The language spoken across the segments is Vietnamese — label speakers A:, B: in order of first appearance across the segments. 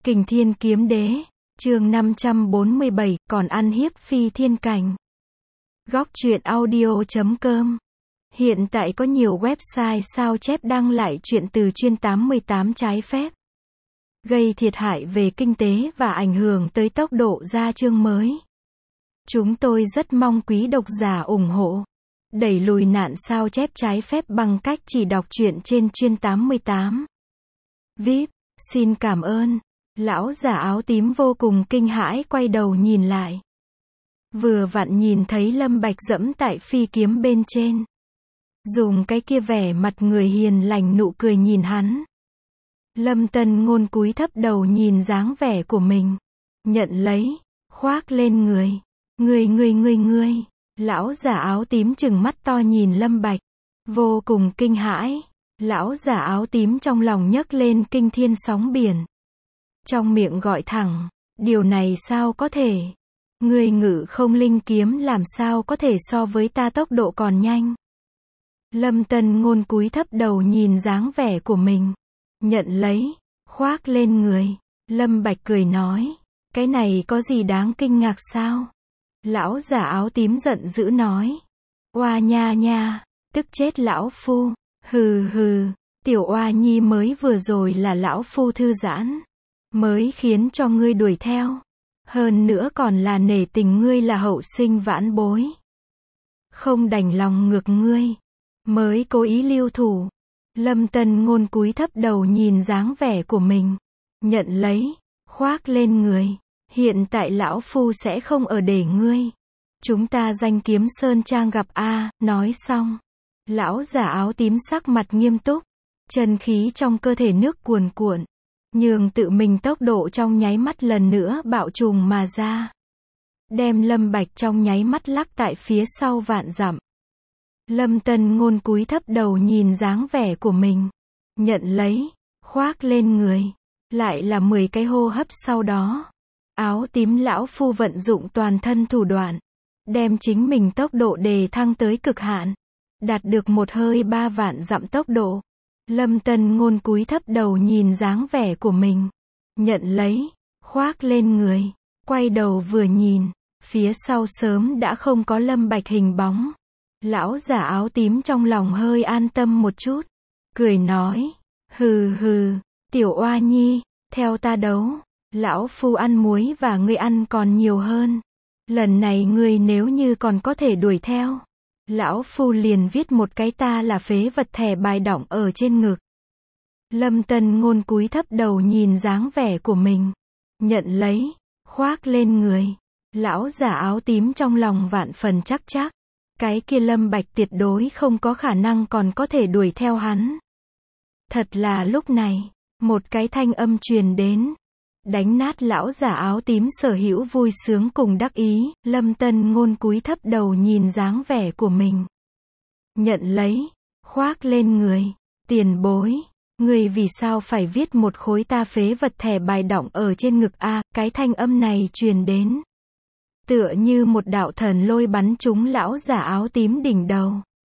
A: Kình Thiên Kiếm Đế, chương 547, còn ăn hiếp phi thiên cảnh. Góc truyện audio.com. Hiện tại có nhiều website sao chép đăng lại truyện từ chuyên 88 trái phép, gây thiệt hại về kinh tế và ảnh hưởng tới tốc độ ra chương mới. Chúng tôi rất mong quý độc giả ủng hộ, đẩy lùi nạn sao chép trái phép bằng cách chỉ đọc truyện trên chuyên 88. VIP, xin cảm ơn. Lão giả áo tím vô cùng kinh hãi quay đầu nhìn lại. Vừa vặn nhìn thấy Lâm Bạch dẫm tại phi kiếm bên trên. Dùng cái kia vẻ mặt người hiền lành nụ cười nhìn hắn. Lâm Tân Ngôn cúi thấp đầu nhìn dáng vẻ của mình. Nhận lấy, khoác lên người. Ngươi. Lão giả áo tím trừng mắt to nhìn Lâm Bạch. Vô cùng kinh hãi. Lão giả áo tím trong lòng nhấc lên kinh thiên sóng biển. Trong miệng gọi thẳng, điều này sao có thể? Ngươi ngự không linh kiếm làm sao có thể so với ta tốc độ còn nhanh? Lâm Tân Ngôn cúi thấp đầu nhìn dáng vẻ của mình. Nhận lấy, khoác lên người. Lâm Bạch cười nói, cái này có gì đáng kinh ngạc sao? Lão giả áo tím giận dữ nói. Oa nha, tức chết lão phu. Hừ, tiểu oa nhi mới vừa rồi là lão phu thư giãn, mới khiến cho ngươi đuổi theo. Hơn nữa còn là nể tình ngươi là hậu sinh vãn bối. Không đành lòng ngược ngươi, mới cố ý lưu thủ. Lâm Tân Ngôn cúi thấp đầu nhìn dáng vẻ của mình. Nhận lấy, khoác lên người. Hiện tại lão phu sẽ không ở để ngươi. Chúng ta danh kiếm sơn trang gặp a. Nói xong, lão giả áo tím sắc mặt nghiêm túc. Chân khí trong cơ thể nước cuồn cuộn, nhường tự mình tốc độ trong nháy mắt lần nữa bạo trùng mà ra. Đem Lâm Bạch trong nháy mắt lắc tại phía sau vạn dặm. Lâm Tân Ngôn cúi thấp đầu nhìn dáng vẻ của mình. Nhận lấy, khoác lên người. Lại là 10 cái hô hấp sau đó. Áo tím lão phu vận dụng toàn thân thủ đoạn. Đem chính mình tốc độ đề thăng tới cực hạn. Đạt được một hơi 3 vạn dặm tốc độ. Lâm Tân Ngôn cúi thấp đầu nhìn dáng vẻ của mình. Nhận lấy, khoác lên người. Quay đầu vừa nhìn, phía sau sớm đã không có Lâm Bạch hình bóng. Lão giả áo tím trong lòng hơi an tâm một chút. Cười nói, hừ, tiểu oa nhi, theo ta đấu. Lão phu ăn muối và ngươi ăn còn nhiều hơn. Lần này ngươi nếu như còn có thể đuổi theo, lão phu liền viết một cái ta là phế vật thẻ bài đỏng ở trên ngực. Lâm Tân Ngôn cúi thấp đầu nhìn dáng vẻ của mình. Nhận lấy, khoác lên người. Lão giả áo tím trong lòng vạn phần chắc. Cái kia Lâm Bạch tuyệt đối không có khả năng còn có thể đuổi theo hắn. Thật là lúc này, một cái thanh âm truyền đến. Đánh nát lão giả áo tím sở hữu vui sướng cùng đắc ý. Lâm Tân Ngôn cúi thấp đầu nhìn dáng vẻ của mình. Nhận lấy, khoác lên người. Tiền bối, người vì sao phải viết một khối ta phế vật thẻ bài đỏng ở trên ngực a? Cái thanh âm này truyền đến, tựa như một đạo thần lôi bắn trúng lão giả áo tím đỉnh đầu.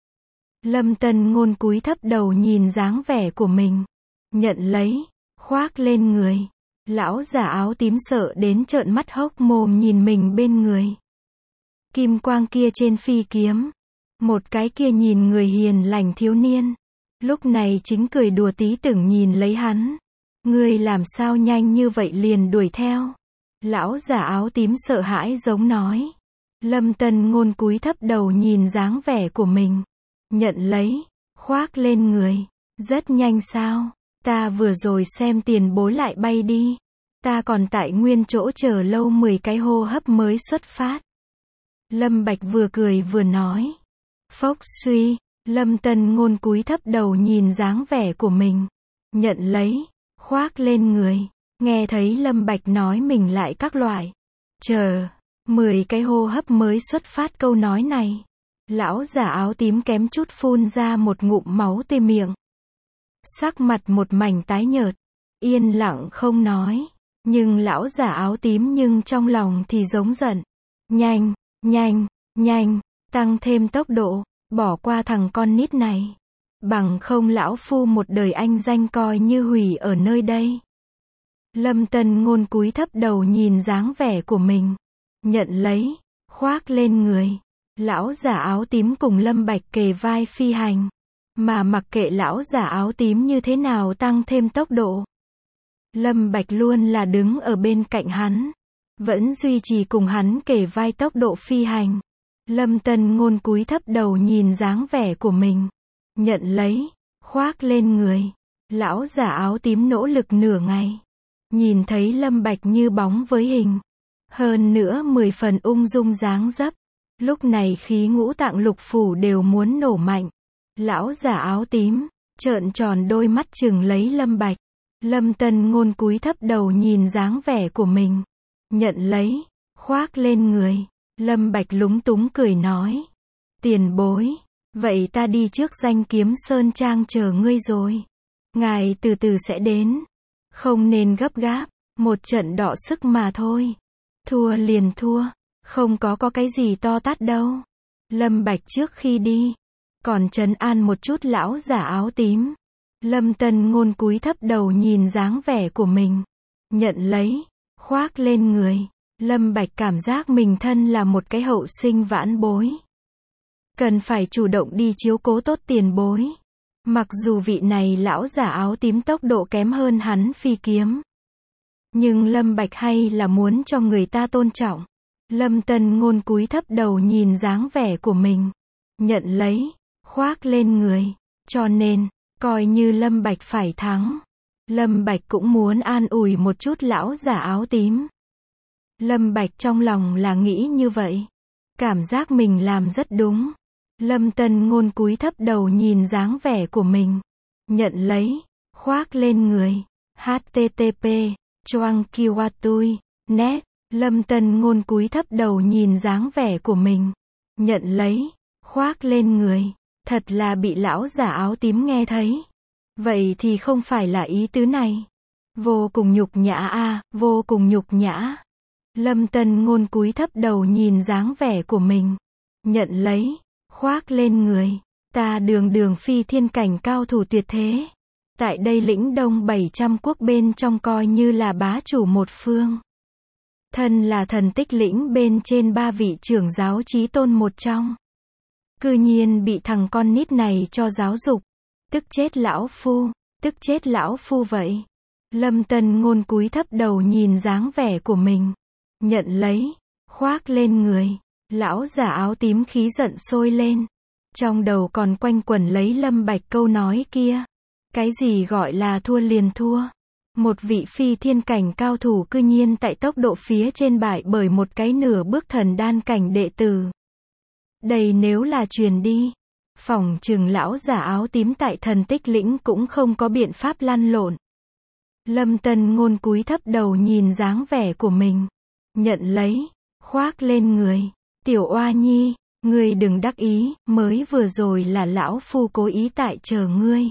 A: Lâm Tân Ngôn cúi thấp đầu nhìn dáng vẻ của mình. Nhận lấy, khoác lên người. Lão giả áo tím sợ đến trợn mắt hốc mồm nhìn mình bên người. Kim quang kia trên phi kiếm. Một cái kia nhìn người hiền lành thiếu niên. Lúc này chính cười đùa tí tưởng nhìn lấy hắn. Ngươi làm sao nhanh như vậy liền đuổi theo? Lão giả áo tím sợ hãi giống nói. Lâm Tân Ngôn cúi thấp đầu nhìn dáng vẻ của mình. Nhận lấy, khoác lên người. Rất nhanh sao? Ta vừa rồi xem tiền bối lại bay đi. Ta còn tại nguyên chỗ chờ lâu 10 cái hô hấp mới xuất phát. Lâm Bạch vừa cười vừa nói. Phốc suy, Lâm Tân Ngôn cúi thấp đầu nhìn dáng vẻ của mình. Nhận lấy, khoác lên người. Nghe thấy Lâm Bạch nói mình lại các loại. Chờ, 10 cái hô hấp mới xuất phát câu nói này. Lão giả áo tím kém chút phun ra một ngụm máu tê miệng. Sắc mặt một mảnh tái nhợt. Yên lặng không nói. Nhưng lão giả áo tím nhưng trong lòng thì giống giận. Nhanh, tăng thêm tốc độ, bỏ qua thằng con nít này. Bằng không lão phu một đời anh danh coi như hủy ở nơi đây. Lâm Tân Ngôn cúi thấp đầu nhìn dáng vẻ của mình. Nhận lấy, khoác lên người. Lão giả áo tím cùng Lâm Bạch kề vai phi hành. Mà mặc kệ lão giả áo tím như thế nào tăng thêm tốc độ. Lâm Bạch luôn là đứng ở bên cạnh hắn. Vẫn duy trì cùng hắn kề vai tốc độ phi hành. Lâm Tân Ngôn cúi thấp đầu nhìn dáng vẻ của mình. Nhận lấy, khoác lên người. Lão giả áo tím nỗ lực nửa ngày. Nhìn thấy Lâm Bạch như bóng với hình. Hơn nữa 10 phần ung dung dáng dấp. Lúc này khí ngũ tạng lục phủ đều muốn nổ mạnh. Lão giả áo tím, trợn tròn đôi mắt chừng lấy Lâm Bạch. Lâm Tân Ngôn cúi thấp đầu nhìn dáng vẻ của mình. Nhận lấy, khoác lên người. Lâm Bạch lúng túng cười nói. Tiền bối, vậy ta đi trước Danh Kiếm Sơn Trang chờ ngươi rồi. Ngài từ từ sẽ đến. Không nên gấp gáp, một trận đọ sức mà thôi. Thua liền thua, không có cái gì to tát đâu. Lâm Bạch trước khi đi, còn trấn an một chút lão giả áo tím. Lâm Tân Ngôn cúi thấp đầu nhìn dáng vẻ của mình. Nhận lấy, khoác lên người. Lâm Bạch cảm giác mình thân là một cái hậu sinh vãn bối. Cần phải chủ động đi chiếu cố tốt tiền bối. Mặc dù vị này lão giả áo tím tốc độ kém hơn hắn phi kiếm. Nhưng Lâm Bạch hay là muốn cho người ta tôn trọng. Lâm Tân Ngôn cúi thấp đầu nhìn dáng vẻ của mình. Nhận lấy, khoác lên người. Cho nên, coi như Lâm Bạch phải thắng. Lâm Bạch cũng muốn an ủi một chút lão giả áo tím. Lâm Bạch trong lòng là nghĩ như vậy. Cảm giác mình làm rất đúng. Lâm Tân Ngôn cúi thấp đầu nhìn dáng vẻ của mình. Nhận lấy, khoác lên người. http choang kiwatui net. Lâm Tân Ngôn cúi thấp đầu nhìn dáng vẻ của mình. Nhận lấy, khoác lên người. Thật là bị lão giả áo tím nghe thấy. Vậy thì không phải là ý tứ này. Vô cùng nhục nhã a, vô cùng nhục nhã. Lâm Tân Ngôn cúi thấp đầu nhìn dáng vẻ của mình. Nhận lấy, khoác lên người. Ta đường phi thiên cảnh cao thủ tuyệt thế. Tại đây lĩnh đông 700 quốc bên trong coi như là bá chủ một phương. Thân là thần tích lĩnh bên trên 3 vị trưởng giáo chí tôn một trong. Cư nhiên bị thằng con nít này cho giáo dục. Tức chết lão phu, tức chết lão phu vậy. Lâm Tân Ngôn cúi thấp đầu nhìn dáng vẻ của mình. Nhận lấy, khoác lên người. Lão giả áo tím khí giận sôi lên. Trong đầu còn quanh quẩn lấy Lâm Bạch câu nói kia. Cái gì gọi là thua liền thua. Một vị phi thiên cảnh cao thủ cư nhiên tại tốc độ phía trên bại bởi một cái nửa bước thần đan cảnh đệ tử. Đây nếu là truyền đi. Phỏng chừng lão giả áo tím tại thần tích lĩnh cũng không có biện pháp lăn lộn. Lâm Tân Ngôn cúi thấp đầu nhìn dáng vẻ của mình. Nhận lấy, khoác lên người. Tiểu oa nhi, ngươi đừng đắc ý, mới vừa rồi là lão phu cố ý tại chờ ngươi.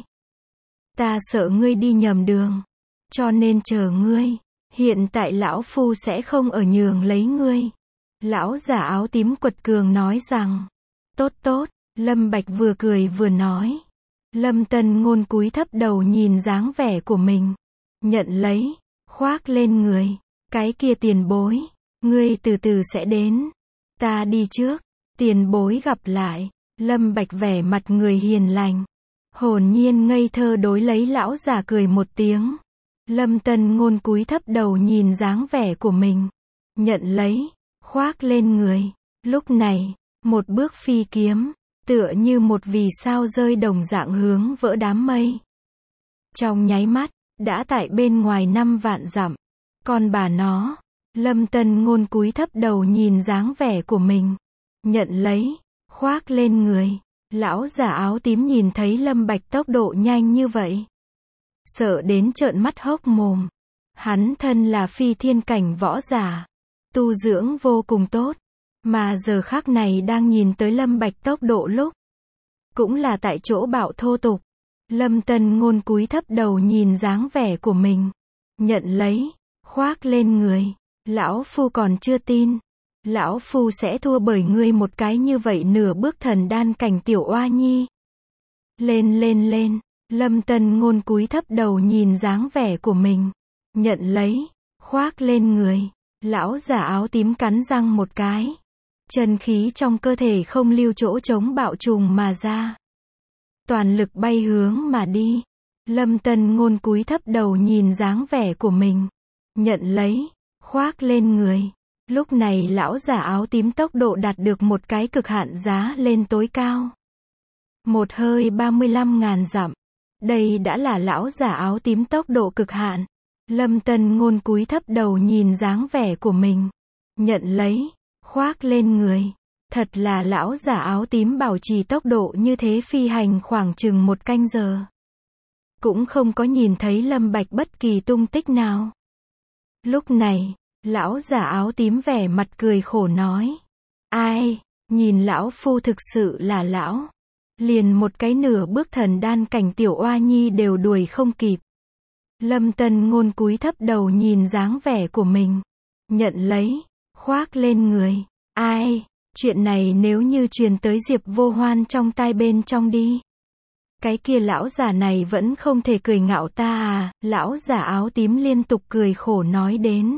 A: Ta sợ ngươi đi nhầm đường. Cho nên chờ ngươi. Hiện tại lão phu sẽ không ở nhường lấy ngươi. Lão giả áo tím quật cường nói rằng. Tốt tốt, Lâm Bạch vừa cười vừa nói. Lâm Tân Ngôn cúi thấp đầu nhìn dáng vẻ của mình. Nhận lấy, khoác lên người. Cái kia tiền bối. Ngươi từ từ sẽ đến. Ta đi trước. Tiền bối gặp lại. Lâm Bạch vẻ mặt người hiền lành. Hồn nhiên ngây thơ đối lấy lão giả cười một tiếng. Lâm Tân Ngôn cúi thấp đầu nhìn dáng vẻ của mình. Nhận lấy, khoác lên người. Lúc này, một bước phi kiếm, tựa như một vì sao rơi đồng dạng hướng vỡ đám mây. Trong nháy mắt, đã tại bên ngoài 5 vạn dặm. Còn bà nó, Lâm Tân Ngôn cúi thấp đầu nhìn dáng vẻ của mình. Nhận lấy, khoác lên người. Lão giả áo tím nhìn thấy Lâm Bạch tốc độ nhanh như vậy. Sợ đến trợn mắt hốc mồm. Hắn thân là phi thiên cảnh võ giả. Tu dưỡng vô cùng tốt. Mà giờ khắc này đang nhìn tới Lâm Bạch tốc độ lúc. Cũng là tại chỗ bạo thô tục. Lâm Tân Ngôn cúi thấp đầu nhìn dáng vẻ của mình. Nhận lấy, khoác lên người. Lão phu còn chưa tin. Lão phu sẽ thua bởi ngươi một cái như vậy nửa bước thần đan cảnh tiểu oa nhi. Lên. Lâm Tân Ngôn cúi thấp đầu nhìn dáng vẻ của mình. nhận lấy, khoác lên người. Lão giả áo tím cắn răng một cái. Chân khí trong cơ thể không lưu chỗ trống bạo trùng mà ra. Toàn lực bay hướng mà đi. Lâm Tân Ngôn cúi thấp đầu nhìn dáng vẻ của mình. Nhận lấy, khoác lên người. Lúc này lão giả áo tím tốc độ đạt được một cái cực hạn giá lên tối cao. Một hơi 35.000 dặm. Đây đã là lão giả áo tím tốc độ cực hạn. Lâm Tân Ngôn cúi thấp đầu nhìn dáng vẻ của mình. Nhận lấy, khoác lên người. Thật là lão giả áo tím bảo trì tốc độ như thế phi hành khoảng chừng 1 canh giờ. Cũng không có nhìn thấy Lâm Bạch bất kỳ tung tích nào. Lúc này, lão giả áo tím vẻ mặt cười khổ nói. Ai, nhìn lão phu thực sự là lão. Liền một cái nửa bước thần đan cảnh tiểu oa nhi đều đuổi không kịp. Lâm Tân Ngôn cúi thấp đầu nhìn dáng vẻ của mình. Nhận lấy, khoác lên người. Ai, chuyện này nếu như truyền tới Diệp Vô Hoan trong tai bên trong đi. Cái kia lão giả này vẫn không thể cười ngạo ta à, lão giả áo tím liên tục cười khổ nói đến.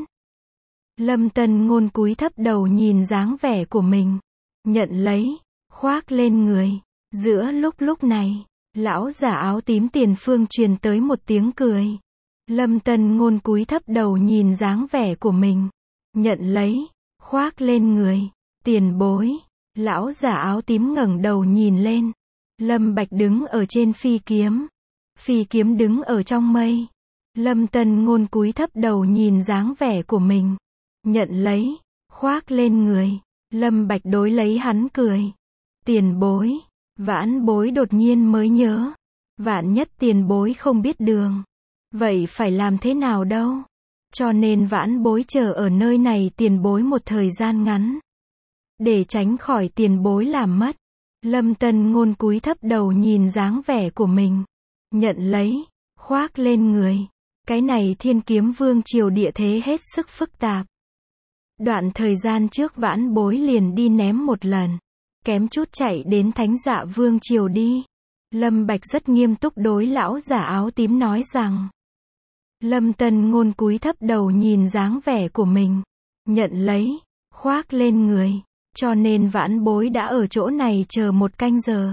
A: Lâm Tân Ngôn cúi thấp đầu nhìn dáng vẻ của mình. Nhận lấy, khoác lên người. Giữa lúc này, lão giả áo tím tiền phương truyền tới một tiếng cười. Lâm Tân Ngôn cúi thấp đầu nhìn dáng vẻ của mình. Nhận lấy, khoác lên người. Tiền bối. Lão giả áo tím ngẩng đầu nhìn lên. Lâm Bạch đứng ở trên phi kiếm. Phi kiếm đứng ở trong mây. Lâm Tân Ngôn cúi thấp đầu nhìn dáng vẻ của mình. Nhận lấy, khoác lên người. Lâm Bạch đối lấy hắn cười. Tiền bối. Vãn bối đột nhiên mới nhớ. Vạn nhất tiền bối không biết đường. Vậy phải làm thế nào đâu? Cho nên vãn bối chờ ở nơi này tiền bối một thời gian ngắn. Để tránh khỏi tiền bối làm mất. Lâm Tân Ngôn cúi thấp đầu nhìn dáng vẻ của mình. Nhận lấy, khoác lên người. Cái này Thiên Kiếm Vương triều địa thế hết sức phức tạp. Đoạn thời gian trước vãn bối liền đi ném một lần. Kém chút chạy đến Thánh Dạ Vương triều đi. Lâm Bạch rất nghiêm túc đối lão giả áo tím nói rằng. Lâm Tân Ngôn cúi thấp đầu nhìn dáng vẻ của mình. Nhận lấy, khoác lên người. Cho nên vãn bối đã ở chỗ này chờ 1 canh giờ.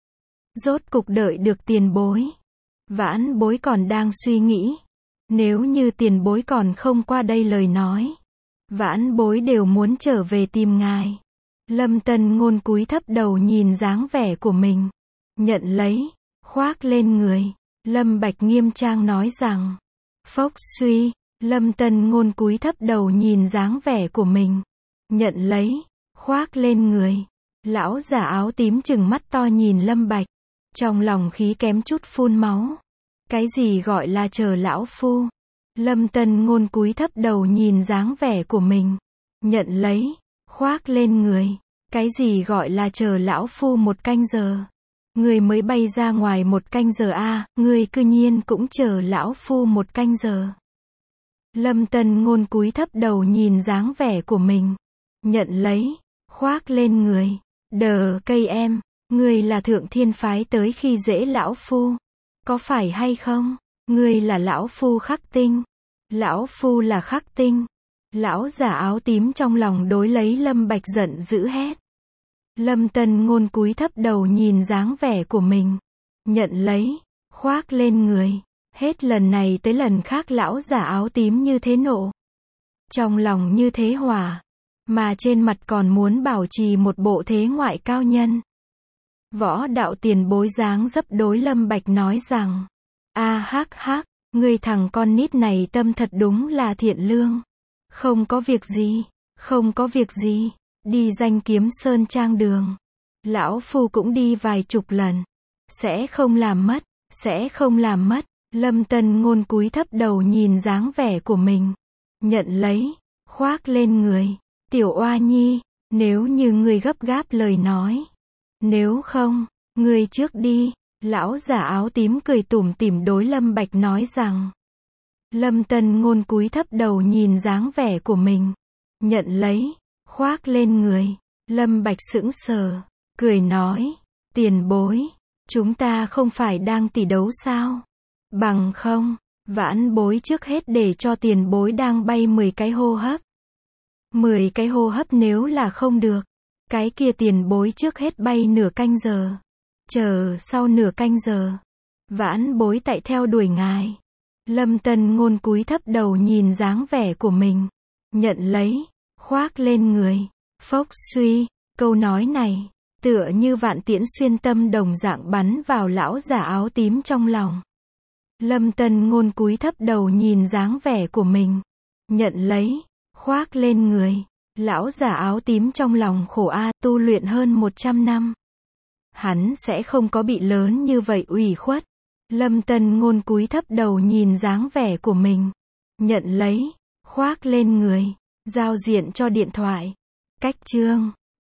A: Rốt cục đợi được tiền bối. Vãn bối còn đang suy nghĩ. Nếu như tiền bối còn không qua đây lời nói. Vãn bối đều muốn trở về tìm ngài. Lâm Tân Ngôn cúi thấp đầu nhìn dáng vẻ của mình. Nhận lấy, khoác lên người. Lâm Bạch nghiêm trang nói rằng. Phốc suy. Lâm Tân Ngôn cúi thấp đầu nhìn dáng vẻ của mình. Nhận lấy, khoác lên người. Lão giả áo tím trừng mắt to nhìn Lâm Bạch. Trong lòng khí kém chút phun máu. Cái gì gọi là chờ lão phu? Lâm Tân Ngôn cúi thấp đầu nhìn dáng vẻ của mình. Nhận lấy, khoác lên người. Cái gì gọi là chờ lão phu 1 canh giờ? Người mới bay ra ngoài 1 canh giờ a, người cư nhiên cũng chờ lão phu 1 canh giờ. Lâm Tân Ngôn cúi thấp đầu nhìn dáng vẻ của mình. Nhận lấy, khoác lên người. Đờ cây em, người là thượng thiên phái tới khi dễ lão phu. Có phải hay không? Người là lão phu khắc tinh. Lão phu là khắc tinh. Lão giả áo tím trong lòng đối lấy Lâm Bạch giận dữ hét. Lâm Tân Ngôn cúi thấp đầu nhìn dáng vẻ của mình. Nhận lấy, khoác lên người. Hết lần này tới lần khác lão giả áo tím như thế nộ. Trong lòng như thế hỏa. Mà trên mặt còn muốn bảo trì một bộ thế ngoại cao nhân. Võ đạo tiền bối dáng dấp đối Lâm Bạch nói rằng. Hắc, người thằng con nít này tâm thật đúng là thiện lương. Không có việc gì, không có việc gì. Đi Danh Kiếm Sơn trang đường. Lão phu cũng đi vài chục lần. Sẽ không làm mất, sẽ không làm mất. Lâm Tân Ngôn cúi thấp đầu nhìn dáng vẻ của mình. Nhận lấy, khoác lên người. Tiểu oa nhi, nếu như người gấp gáp lời nói. Nếu không, người trước đi. Lão giả áo tím cười tủm tỉm đối Lâm Bạch nói rằng. Lâm Tân Ngôn cúi thấp đầu nhìn dáng vẻ của mình. Nhận lấy, khoác lên người. Lâm Bạch sững sờ, cười nói. Tiền bối, chúng ta không phải đang tỷ đấu sao? Bằng không, Vãn bối trước hết để cho tiền bối đang bay 10 cái hô hấp. 10 cái hô hấp nếu là không được, cái kia tiền bối trước hết bay nửa canh giờ. Chờ sau nửa canh giờ, vãn bối tại theo đuổi ngài. Lâm Tân Ngôn cúi thấp đầu nhìn dáng vẻ của mình. Nhận lấy, khoác lên người. Phốc suy, câu nói này, tựa như vạn tiễn xuyên tâm đồng dạng bắn vào lão giả áo tím trong lòng. Lâm Tân Ngôn cúi thấp đầu nhìn dáng vẻ của mình. Nhận lấy, khoác lên người. Lão giả áo tím trong lòng khổ tu luyện hơn 100 năm. Hắn sẽ không có bị lớn như vậy ủy khuất. Lâm Tân Ngôn cúi thấp đầu nhìn dáng vẻ của mình. Nhận lấy, khoác lên người. Giao diện cho điện thoại. Cách chương.